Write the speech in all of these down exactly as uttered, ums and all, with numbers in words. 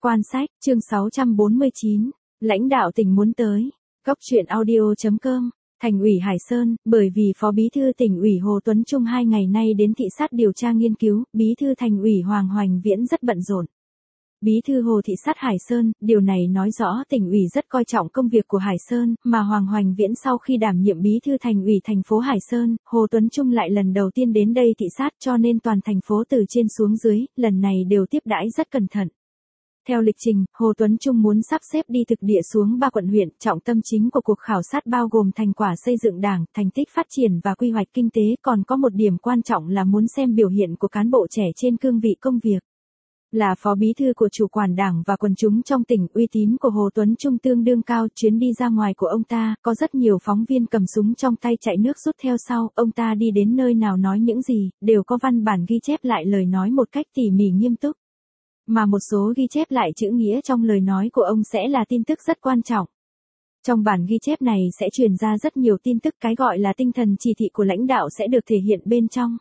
Quan sách, chương sáu trăm bốn mươi chín, lãnh đạo tỉnh muốn tới. Cốc truyện audio.com, Thành ủy Hải Sơn, bởi vì Phó Bí thư Tỉnh ủy Hồ Tuấn Trung hai ngày nay đến thị sát điều tra nghiên cứu, Bí thư Thành ủy Hoàng Hoành Viễn rất bận rộn. Bí thư Hồ thị sát Hải Sơn, điều này nói rõ tỉnh ủy rất coi trọng công việc của Hải Sơn, mà Hoàng Hoành Viễn sau khi đảm nhiệm Bí thư Thành ủy thành phố Hải Sơn, Hồ Tuấn Trung lại lần đầu tiên đến đây thị sát cho nên toàn thành phố từ trên xuống dưới, lần này đều tiếp đãi rất cẩn thận. Theo lịch trình, Hồ Tuấn Trung muốn sắp xếp đi thực địa xuống ba quận huyện, trọng tâm chính của cuộc khảo sát bao gồm thành quả xây dựng đảng, thành tích phát triển và quy hoạch kinh tế, còn có một điểm quan trọng là muốn xem biểu hiện của cán bộ trẻ trên cương vị công việc. Là phó bí thư của chủ quản đảng và quần chúng trong tỉnh, uy tín của Hồ Tuấn Trung tương đương cao, chuyến đi ra ngoài của ông ta, có rất nhiều phóng viên cầm súng trong tay chạy nước rút theo sau, ông ta đi đến nơi nào nói những gì, đều có văn bản ghi chép lại lời nói một cách tỉ mỉ nghiêm túc. Mà một số ghi chép lại chữ nghĩa trong lời nói của ông sẽ là tin tức rất quan trọng. Trong bản ghi chép này sẽ truyền ra rất nhiều tin tức, cái gọi là tinh thần chỉ thị của lãnh đạo sẽ được thể hiện bên trong.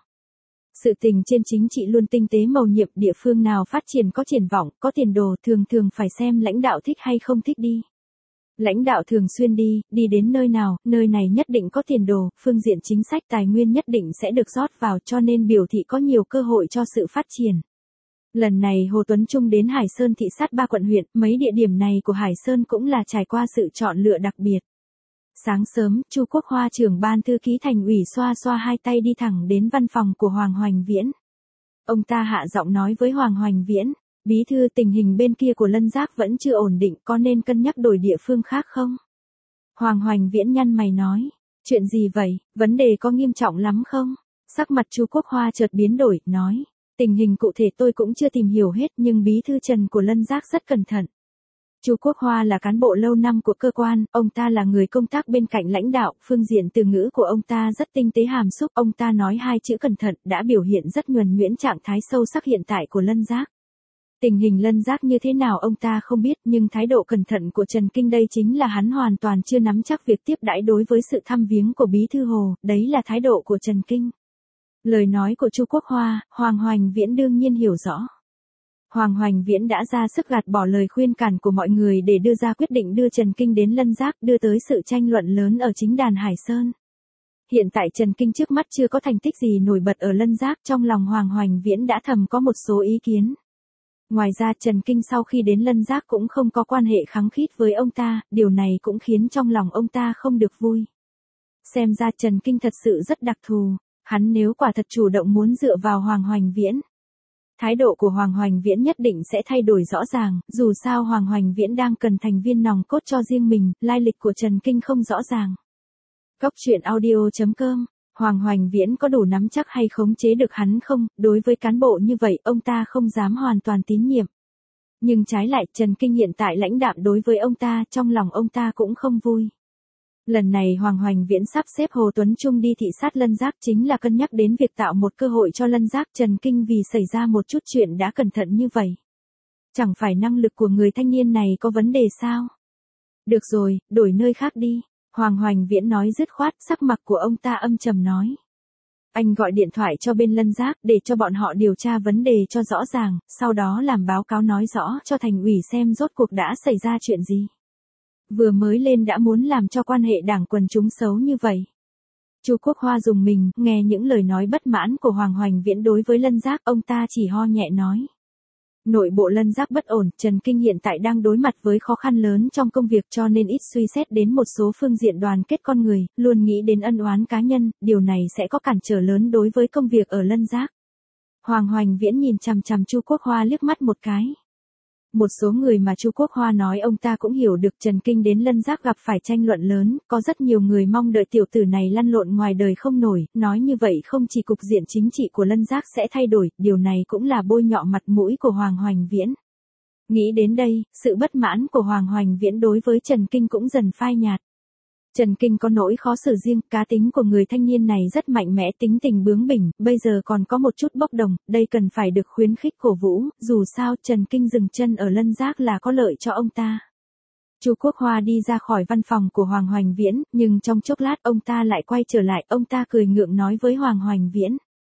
Sự tình trên chính trị luôn tinh tế mầu nhiệm, địa phương nào phát triển có triển vọng, có tiền đồ, thường thường phải xem lãnh đạo thích hay không thích đi. Lãnh đạo thường xuyên đi, đi đến nơi nào, nơi này nhất định có tiền đồ, phương diện chính sách tài nguyên nhất định sẽ được rót vào, cho nên biểu thị có nhiều cơ hội cho sự phát triển. Lần này Hồ Tuấn Trung đến Hải Sơn thị sát ba quận huyện, mấy địa điểm này của Hải Sơn cũng là trải qua sự chọn lựa đặc biệt. Sáng sớm, Chu Quốc Hoa trưởng ban thư ký Thành ủy xoa xoa hai tay đi thẳng đến văn phòng của Hoàng Hoành Viễn. Ông ta hạ giọng nói với Hoàng Hoành Viễn, bí thư, tình hình bên kia của Lân Giác vẫn chưa ổn định, có nên cân nhắc đổi địa phương khác không? Hoàng Hoành Viễn nhăn mày nói, chuyện gì vậy, vấn đề có nghiêm trọng lắm không? Sắc mặt Chu Quốc Hoa chợt biến đổi, nói, tình hình cụ thể tôi cũng chưa tìm hiểu hết nhưng bí thư Trần của Lân Giác rất cẩn thận. Chu Quốc Hoa là cán bộ lâu năm của cơ quan, ông ta là người công tác bên cạnh lãnh đạo, phương diện từ ngữ của ông ta rất tinh tế hàm xúc, ông ta nói hai chữ cẩn thận đã biểu hiện rất nhuần nhuyễn trạng thái sâu sắc hiện tại của Lân Giác. Tình hình Lân Giác như thế nào ông ta không biết, nhưng thái độ cẩn thận của Trần Kinh đây chính là hắn hoàn toàn chưa nắm chắc việc tiếp đãi đối với sự thăm viếng của bí thư Hồ, đấy là thái độ của Trần Kinh. Lời nói của Chu Quốc Hoa, Hoàng Hoành Viễn đương nhiên hiểu rõ. Hoàng Hoành Viễn đã ra sức gạt bỏ lời khuyên cản của mọi người để đưa ra quyết định đưa Trần Kinh đến Lân Giác, đưa tới sự tranh luận lớn ở chính đàn Hải Sơn. Hiện tại Trần Kinh trước mắt chưa có thành tích gì nổi bật ở Lân Giác, trong lòng Hoàng Hoành Viễn đã thầm có một số ý kiến. Ngoài ra Trần Kinh sau khi đến Lân Giác cũng không có quan hệ khăng khít với ông ta, điều này cũng khiến trong lòng ông ta không được vui. Xem ra Trần Kinh thật sự rất đặc thù, hắn nếu quả thật chủ động muốn dựa vào Hoàng Hoành Viễn, thái độ của Hoàng Hoành Viễn nhất định sẽ thay đổi rõ ràng, dù sao Hoàng Hoành Viễn đang cần thành viên nòng cốt cho riêng mình, lai lịch của Trần Kinh không rõ ràng. Cốc truyện audio.com, Hoàng Hoành Viễn có đủ nắm chắc hay khống chế được hắn không, đối với cán bộ như vậy ông ta không dám hoàn toàn tín nhiệm. Nhưng trái lại Trần Kinh hiện tại lãnh đạm đối với ông ta, trong lòng ông ta cũng không vui. Lần này Hoàng Hoành Viễn sắp xếp Hồ Tuấn Trung đi thị sát Lân Giác chính là cân nhắc đến việc tạo một cơ hội cho Lân Giác. Trần Kinh vì xảy ra một chút chuyện đã cẩn thận như vậy. Chẳng phải năng lực của người thanh niên này có vấn đề sao? Được rồi, đổi nơi khác đi. Hoàng Hoành Viễn nói dứt khoát, sắc mặt của ông ta âm trầm nói. Anh gọi điện thoại cho bên Lân Giác để cho bọn họ điều tra vấn đề cho rõ ràng, sau đó làm báo cáo nói rõ cho Thành ủy xem rốt cuộc đã xảy ra chuyện gì. Vừa mới lên đã muốn làm cho quan hệ đảng quần chúng xấu như vậy. Chu Quốc Hoa dùng mình, nghe những lời nói bất mãn của Hoàng Hoành Viễn đối với Lân Giác, ông ta chỉ ho nhẹ nói. Nội bộ Lân Giác bất ổn, Trần Kinh hiện tại đang đối mặt với khó khăn lớn trong công việc cho nên ít suy xét đến một số phương diện đoàn kết con người, luôn nghĩ đến ân oán cá nhân, điều này sẽ có cản trở lớn đối với công việc ở Lân Giác. Hoàng Hoành Viễn nhìn chằm chằm Chu Quốc Hoa liếc mắt một cái. Một số người mà Chu Quốc Hoa nói ông ta cũng hiểu được, Trần Kinh đến Lân Giác gặp phải tranh luận lớn, có rất nhiều người mong đợi tiểu tử này lăn lộn ngoài đời không nổi, nói như vậy không chỉ cục diện chính trị của Lân Giác sẽ thay đổi, điều này cũng là bôi nhọ mặt mũi của Hoàng Hoành Viễn. Nghĩ đến đây, sự bất mãn của Hoàng Hoành Viễn đối với Trần Kinh cũng dần phai nhạt. Trần Kinh có nỗi khó xử riêng, cá tính của người thanh niên này rất mạnh mẽ, tính tình bướng bỉnh, bây giờ còn có một chút bốc đồng, đây cần phải được khuyến khích cổ vũ, dù sao Trần Kinh dừng chân ở Lân Giác là có lợi cho ông ta. Chu Quốc Hoa đi ra khỏi văn phòng của Hoàng Hoành Viễn, nhưng trong chốc lát ông ta lại quay trở lại, ông ta cười ngượng nói với Hoàng Hoành Viễn.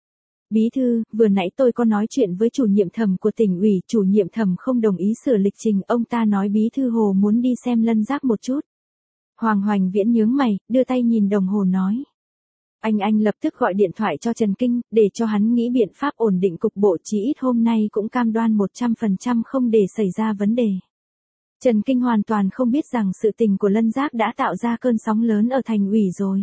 Bí thư, vừa nãy tôi có nói chuyện với chủ nhiệm thẩm của tỉnh ủy, chủ nhiệm thẩm không đồng ý sửa lịch trình, ông ta nói bí thư Hồ muốn đi xem lân giác một chút. Hoàng Hoành Viễn nhướng mày, đưa tay nhìn đồng hồ nói. Anh anh lập tức gọi điện thoại cho Trần Kinh, để cho hắn nghĩ biện pháp ổn định cục bộ, chí ít hôm nay cũng cam đoan một trăm phần trăm không để xảy ra vấn đề. Trần Kinh hoàn toàn không biết rằng sự tình của Lân Giác đã tạo ra cơn sóng lớn ở thành ủy rồi.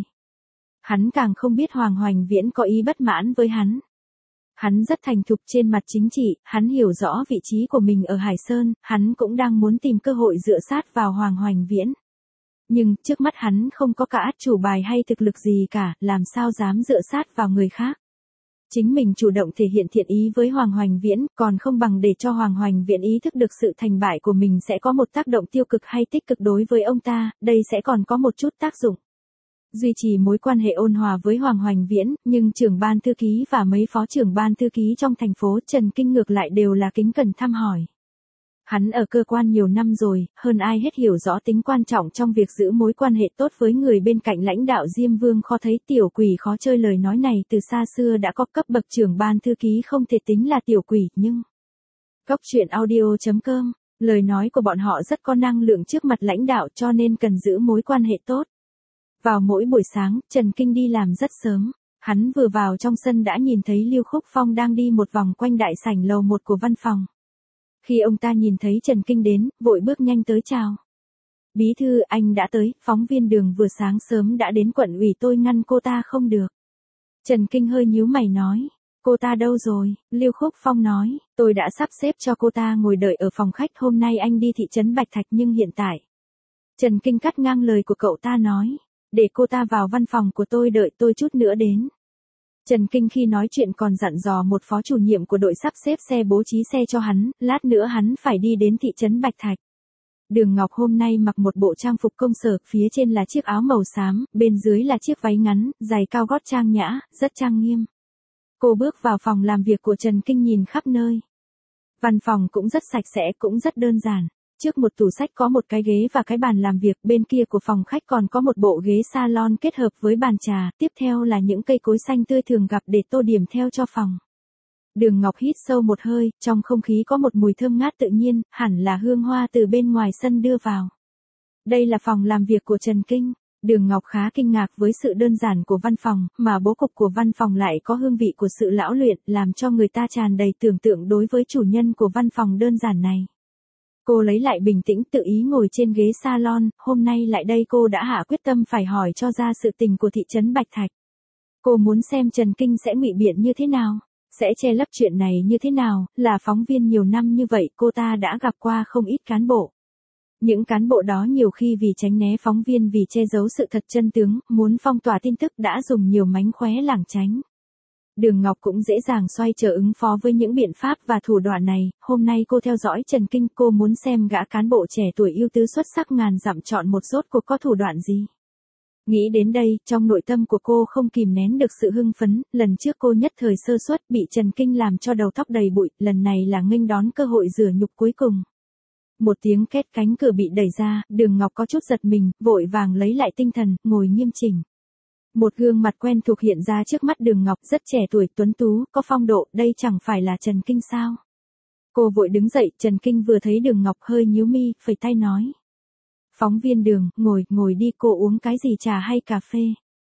Hắn càng không biết Hoàng Hoành Viễn có ý bất mãn với hắn. Hắn rất thành thục trên mặt chính trị, hắn hiểu rõ vị trí của mình ở Hải Sơn, hắn cũng đang muốn tìm cơ hội dựa sát vào Hoàng Hoành Viễn. Nhưng, trước mắt hắn không có cả át chủ bài hay thực lực gì cả, làm sao dám dựa sát vào người khác. Chính mình chủ động thể hiện thiện ý với Hoàng Hoành Viễn, còn không bằng để cho Hoàng Hoành Viễn ý thức được sự thành bại của mình sẽ có một tác động tiêu cực hay tích cực đối với ông ta, đây sẽ còn có một chút tác dụng. Duy trì mối quan hệ ôn hòa với Hoàng Hoành Viễn, nhưng trưởng ban thư ký và mấy phó trưởng ban thư ký trong thành phố Trần Kinh ngược lại đều là kính cẩn thăm hỏi. Hắn ở cơ quan nhiều năm rồi, hơn ai hết hiểu rõ tính quan trọng trong việc giữ mối quan hệ tốt với người bên cạnh. Lãnh đạo Diêm Vương khó thấy tiểu quỷ khó chơi, lời nói này từ xa xưa đã có, cấp bậc trưởng ban thư ký không thể tính là tiểu quỷ, nhưng... Cốc truyện audio chấm com, lời nói của bọn họ rất có năng lượng trước mặt lãnh đạo cho nên cần giữ mối quan hệ tốt. Vào mỗi buổi sáng, Trần Kinh đi làm rất sớm. Hắn vừa vào trong sân đã nhìn thấy Lưu Khúc Phong đang đi một vòng quanh đại sảnh lầu một của văn phòng. Khi ông ta nhìn thấy Trần Kinh đến, vội bước nhanh tới chào. Bí thư, anh đã tới, phóng viên Đường vừa sáng sớm đã đến quận ủy, tôi ngăn cô ta không được. Trần Kinh hơi nhíu mày nói. Cô ta đâu rồi? Lưu Khúc Phong nói, tôi đã sắp xếp cho cô ta ngồi đợi ở phòng khách, hôm nay anh đi thị trấn Bạch Thạch nhưng hiện tại. Trần Kinh cắt ngang lời của cậu ta nói, để cô ta vào văn phòng của tôi đợi, tôi chút nữa đến. Trần Kinh khi nói chuyện còn dặn dò một phó chủ nhiệm của đội sắp xếp xe bố trí xe cho hắn, lát nữa hắn phải đi đến thị trấn Bạch Thạch. Đường Ngọc hôm nay mặc một bộ trang phục công sở, phía trên là chiếc áo màu xám, bên dưới là chiếc váy ngắn, giày cao gót trang nhã, rất trang nghiêm. Cô bước vào phòng làm việc của Trần Kinh nhìn khắp nơi. Văn phòng cũng rất sạch sẽ, cũng rất đơn giản. Trước một tủ sách có một cái ghế và cái bàn làm việc, bên kia của phòng khách còn có một bộ ghế salon kết hợp với bàn trà, tiếp theo là những cây cối xanh tươi thường gặp để tô điểm theo cho phòng. Đường Ngọc hít sâu một hơi, trong không khí có một mùi thơm ngát tự nhiên, hẳn là hương hoa từ bên ngoài sân đưa vào. Đây là phòng làm việc của Trần Kinh. Đường Ngọc khá kinh ngạc với sự đơn giản của văn phòng, mà bố cục của văn phòng lại có hương vị của sự lão luyện, làm cho người ta tràn đầy tưởng tượng đối với chủ nhân của văn phòng đơn giản này. Cô lấy lại bình tĩnh, tự ý ngồi trên ghế salon, hôm nay lại đây cô đã hạ quyết tâm phải hỏi cho ra sự tình của thị trấn Bạch Thạch. Cô muốn xem Trần Kinh sẽ ngụy biện như thế nào, sẽ che lấp chuyện này như thế nào, là phóng viên nhiều năm như vậy cô ta đã gặp qua không ít cán bộ. Những cán bộ đó nhiều khi vì tránh né phóng viên, vì che giấu sự thật chân tướng, muốn phong tỏa tin tức đã dùng nhiều mánh khóe lảng tránh. Đường Ngọc cũng dễ dàng xoay trở ứng phó với những biện pháp và thủ đoạn này, hôm nay cô theo dõi Trần Kinh, cô muốn xem gã cán bộ trẻ tuổi ưu tú xuất sắc ngàn dặm chọn một rốt cuộc có thủ đoạn gì. Nghĩ đến đây, trong nội tâm của cô không kìm nén được sự hưng phấn, lần trước cô nhất thời sơ suất bị Trần Kinh làm cho đầu tóc đầy bụi, lần này là nghênh đón cơ hội rửa nhục cuối cùng. Một tiếng két, cánh cửa bị đẩy ra, Đường Ngọc có chút giật mình, vội vàng lấy lại tinh thần, ngồi nghiêm chỉnh. Một gương mặt quen thuộc hiện ra trước mắt Đường Ngọc, rất trẻ tuổi, tuấn tú, có phong độ, đây chẳng phải là Trần Kinh sao? Cô vội đứng dậy, Trần Kinh vừa thấy Đường Ngọc hơi nhíu mi, phẩy tay nói. Phóng viên Đường, ngồi, ngồi đi, cô uống cái gì, trà hay cà phê?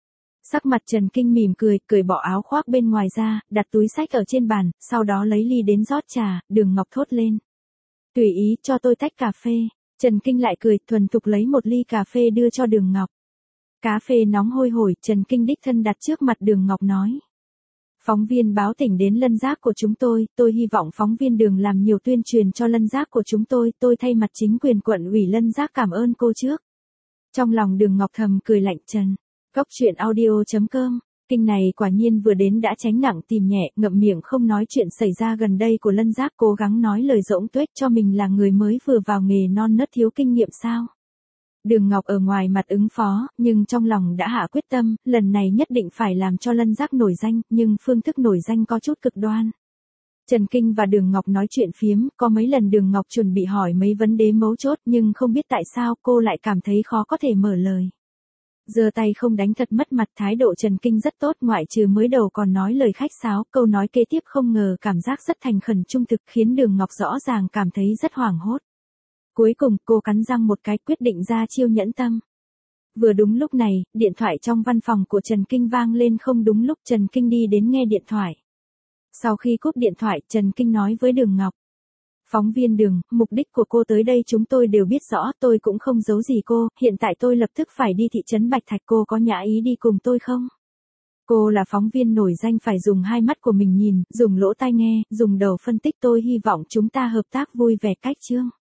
Sắc mặt Trần Kinh mỉm cười, cởi bỏ áo khoác bên ngoài ra, đặt túi xách ở trên bàn, sau đó lấy ly đến rót trà, Đường Ngọc thốt lên. Tùy ý, cho tôi tách cà phê. Trần Kinh lại cười, thuần thục lấy một ly cà phê đưa cho Đường Ngọc. Cà phê nóng hôi hổi, Trần Kinh đích thân đặt trước mặt Đường Ngọc nói. Phóng viên báo tỉnh đến Lân Giác của chúng tôi, tôi hy vọng phóng viên Đường làm nhiều tuyên truyền cho Lân Giác của chúng tôi, tôi thay mặt chính quyền quận ủy Lân Giác cảm ơn cô trước. Trong lòng Đường Ngọc thầm cười lạnh. Trần. Cốc truyện audio chấm com. Kinh này quả nhiên vừa đến đã tránh nặng tìm nhẹ, ngậm miệng không nói chuyện xảy ra gần đây của Lân Giác, cố gắng nói lời rỗng tuếch cho mình là người mới vừa vào nghề non nớt thiếu kinh nghiệm sao. Đường Ngọc ở ngoài mặt ứng phó, nhưng trong lòng đã hạ quyết tâm, lần này nhất định phải làm cho Lân Giác nổi danh, nhưng phương thức nổi danh có chút cực đoan. Trần Kinh và Đường Ngọc nói chuyện phiếm, có mấy lần Đường Ngọc chuẩn bị hỏi mấy vấn đề mấu chốt nhưng không biết tại sao cô lại cảm thấy khó có thể mở lời. Giơ tay không đánh thật mất mặt, thái độ Trần Kinh rất tốt, ngoại trừ mới đầu còn nói lời khách sáo, câu nói kế tiếp không ngờ cảm giác rất thành khẩn trung thực, khiến Đường Ngọc rõ ràng cảm thấy rất hoảng hốt. Cuối cùng, cô cắn răng một cái quyết định ra chiêu nhẫn tâm. Vừa đúng lúc này, điện thoại trong văn phòng của Trần Kinh vang lên, không đúng lúc Trần Kinh đi đến nghe điện thoại. Sau khi cúp điện thoại, Trần Kinh nói với Đường Ngọc. Phóng viên Đường, mục đích của cô tới đây chúng tôi đều biết rõ, tôi cũng không giấu gì cô, hiện tại tôi lập tức phải đi thị trấn Bạch Thạch, cô có nhã ý đi cùng tôi không? Cô là phóng viên nổi danh, phải dùng hai mắt của mình nhìn, dùng lỗ tai nghe, dùng đầu phân tích, tôi hy vọng chúng ta hợp tác vui vẻ cách chương.